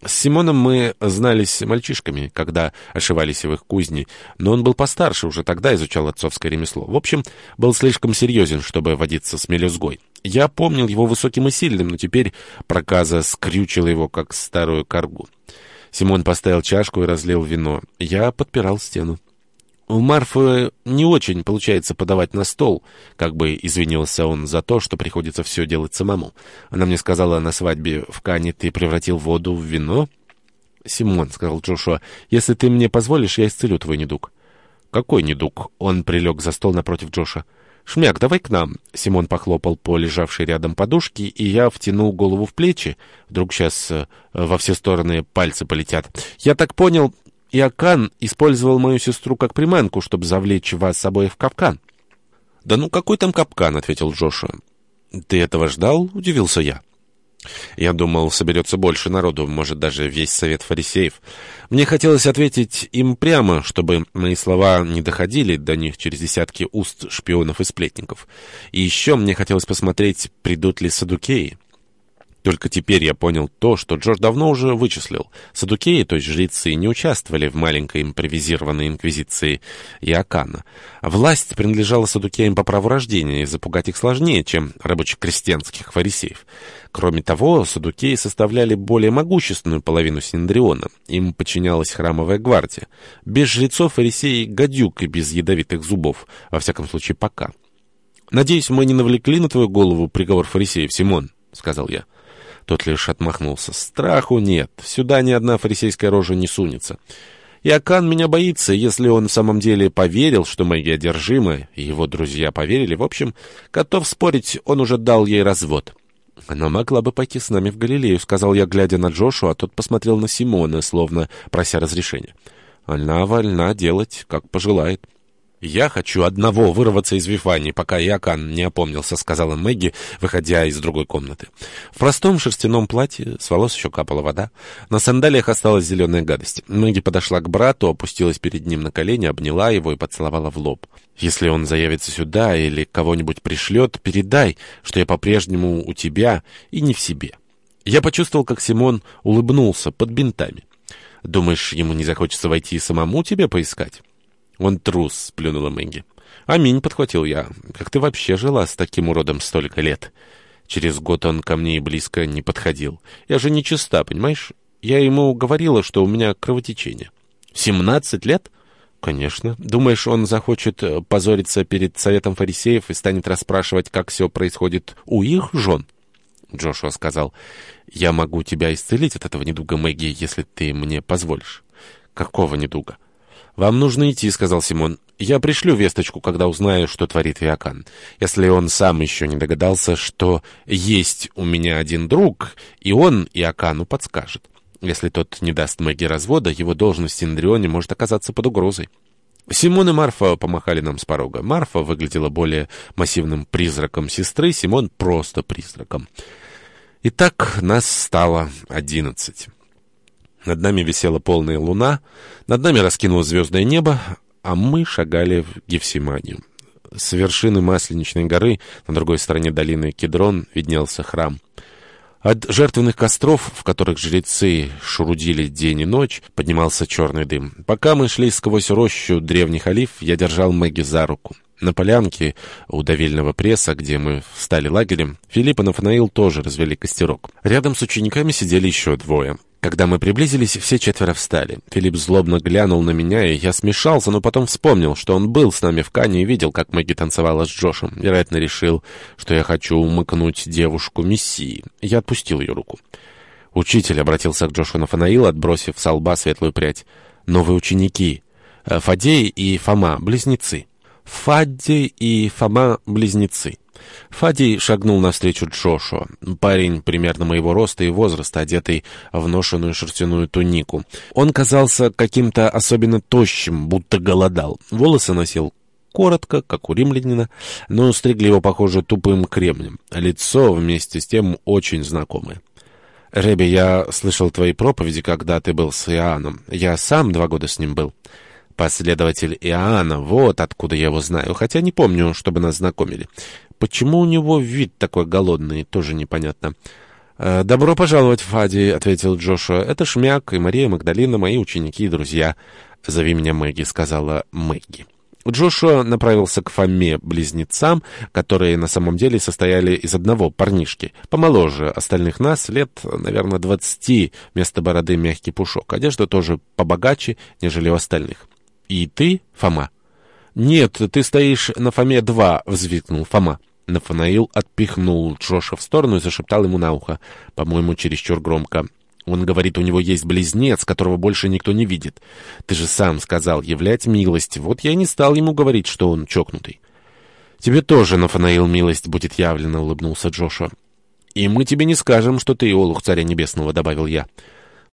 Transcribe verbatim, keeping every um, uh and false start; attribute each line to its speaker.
Speaker 1: С Симоном мы знались мальчишками, когда ошивались в их кузне, но он был постарше, уже тогда изучал отцовское ремесло. В общем, был слишком серьезен, чтобы водиться с мелюзгой. Я помнил его высоким и сильным, но теперь проказа скрючила его, как старую коргу. Симон поставил чашку и разлил вино. Я подпирал стену. «У Марфы не очень получается подавать на стол», — как бы извинился он за то, что приходится все делать самому. Она мне сказала на свадьбе в Кане: «Ты превратил воду в вино?» «Симон», — сказал Джошуа, — «если ты мне позволишь, я исцелю твой недуг». «Какой недуг?» — он прилег за стол напротив Джоша. «Шмяк, давай к нам». Симон похлопал по лежавшей рядом подушке, и я втянул голову в плечи. Вдруг сейчас э, во все стороны пальцы полетят. «Я так понял, Иоакан использовал мою сестру как приманку, чтобы завлечь вас обоих в капкан». «Да ну какой там капкан?» — ответил Джошуа. «Ты этого ждал?» — удивился я. Я думал, соберется больше народу, может, даже весь совет фарисеев. Мне хотелось ответить им прямо, чтобы мои слова не доходили до них через десятки уст шпионов и сплетников. И еще мне хотелось посмотреть, придут ли саддукеи. Только теперь я понял то, что Джордж давно уже вычислил. Саддукеи, то есть жрецы, не участвовали в маленькой импровизированной инквизиции Иоакана. Власть принадлежала саддукеям по праву рождения, и запугать их сложнее, чем рабоче-крестьянских фарисеев. Кроме того, саддукеи составляли более могущественную половину Синедриона. Им подчинялась храмовая гвардия. Без жрецов фарисеи — гадюк и без ядовитых зубов, во всяком случае пока. «Надеюсь, мы не навлекли на твою голову приговор фарисеев, Симон», — сказал я. Тот лишь отмахнулся. «Страху нет. Сюда ни одна фарисейская рожа не сунется. Иоакан меня боится. Если он в самом деле поверил, что магия одержима, и его друзья поверили, в общем, готов спорить, он уже дал ей развод». «Она могла бы пойти с нами в Галилею», — сказал я, глядя на Джошуа, а тот посмотрел на Симона, словно прося разрешения. «Она вольна делать, как пожелает». «Я хочу одного вырваться из Вифании, пока Иоакан не опомнился», — сказала Мэгги, выходя из другой комнаты. В простом шерстяном платье, с волос еще капала вода. На сандалиях осталась зеленая гадость. Мэгги подошла к брату, опустилась перед ним на колени, обняла его и поцеловала в лоб. «Если он заявится сюда или кого-нибудь пришлет, передай, что я по-прежнему у тебя и не в себе». Я почувствовал, как Симон улыбнулся под бинтами. «Думаешь, ему не захочется войти и самому тебя поискать?» «Он трус», — сплюнула Мэгги. «Аминь», — подхватил я. «Как ты вообще жила с таким уродом столько лет?» Через год он ко мне и близко не подходил. Я же нечиста, понимаешь? Я ему говорила, что у меня кровотечение. «Семнадцать лет?» «Конечно. Думаешь, он захочет позориться перед советом фарисеев и станет расспрашивать, как все происходит у их жен?» Джошуа сказал: «Я могу тебя исцелить от этого недуга, Мэгги, если ты мне позволишь». «Какого недуга?» «Вам нужно идти», — сказал Симон. «Я пришлю весточку, когда узнаю, что творит Иоакан. Если он сам еще не догадался, что есть у меня один друг, и он Иоакану подскажет. Если тот не даст Мэгги развода, его должность в Синедрионе может оказаться под угрозой». Симон и Марфа помахали нам с порога. Марфа выглядела более массивным призраком сестры, Симон — просто призраком. Итак, нас стало одиннадцать. Над нами висела полная луна, над нами раскинулось звездное небо, а мы шагали в Гефсиманию. С вершины Масленичной горы, на другой стороне долины Кедрон, виднелся храм. От жертвенных костров, в которых жрецы шурудили день и ночь, поднимался черный дым. Пока мы шли сквозь рощу древних олив, я держал Мэгги за руку. На полянке у давильного пресса, где мы встали лагерем, Филипп и Нафанаил тоже развели костерок. Рядом с учениками сидели еще двое. Когда мы приблизились, все четверо встали. Филипп злобно глянул на меня, и я смешался, но потом вспомнил, что он был с нами в Кане и видел, как Мэгги танцевала с Джошем. Вероятно, решил, что я хочу умыкнуть девушку Мессии. Я отпустил ее руку. «Учитель», — обратился к Джошу Нафанаил, отбросив со лба светлую прядь. «Новые ученики. Фаддей и Фома, близнецы». Фаддей и Фома — близнецы. Фаддей шагнул навстречу Джошуа. Парень примерно моего роста и возраста, одетый в ношеную шерстяную тунику. Он казался каким-то особенно тощим, будто голодал. Волосы носил коротко, как у римлянина, но стригли его, похоже, тупым кремнем. Лицо вместе с тем очень знакомое. «Ребби, я слышал твои проповеди, когда ты был с Иоанном. Я сам два года с ним был». «Последователь Иоанна, вот откуда я его знаю, хотя не помню, чтобы нас знакомили. Почему у него вид такой голодный, тоже непонятно. «Добро пожаловать, Фади», — ответил Джошуа. «Это Шмяк и Мария Магдалина, мои ученики и друзья». «Зови меня Мэгги», — сказала Мэгги. Джошуа направился к Фоме-близнецам, которые на самом деле состояли из одного парнишки. Помоложе остальных нас, лет, наверное, двадцати, вместо бороды мягкий пушок. Одежда тоже побогаче, нежели у остальных. «И ты, Фома?» «Нет, ты стоишь на Фоме-два», — взвизгнул Фома. Нафанаил отпихнул Джоша в сторону и зашептал ему на ухо, по-моему, чересчур громко. «Он говорит, у него есть близнец, которого больше никто не видит. Ты же сам сказал являть милость. Вот я и не стал ему говорить, что он чокнутый». «Тебе тоже, Нафанаил, милость будет явлена», — улыбнулся Джошуа. «И мы тебе не скажем, что ты олух Царя Небесного», — добавил я.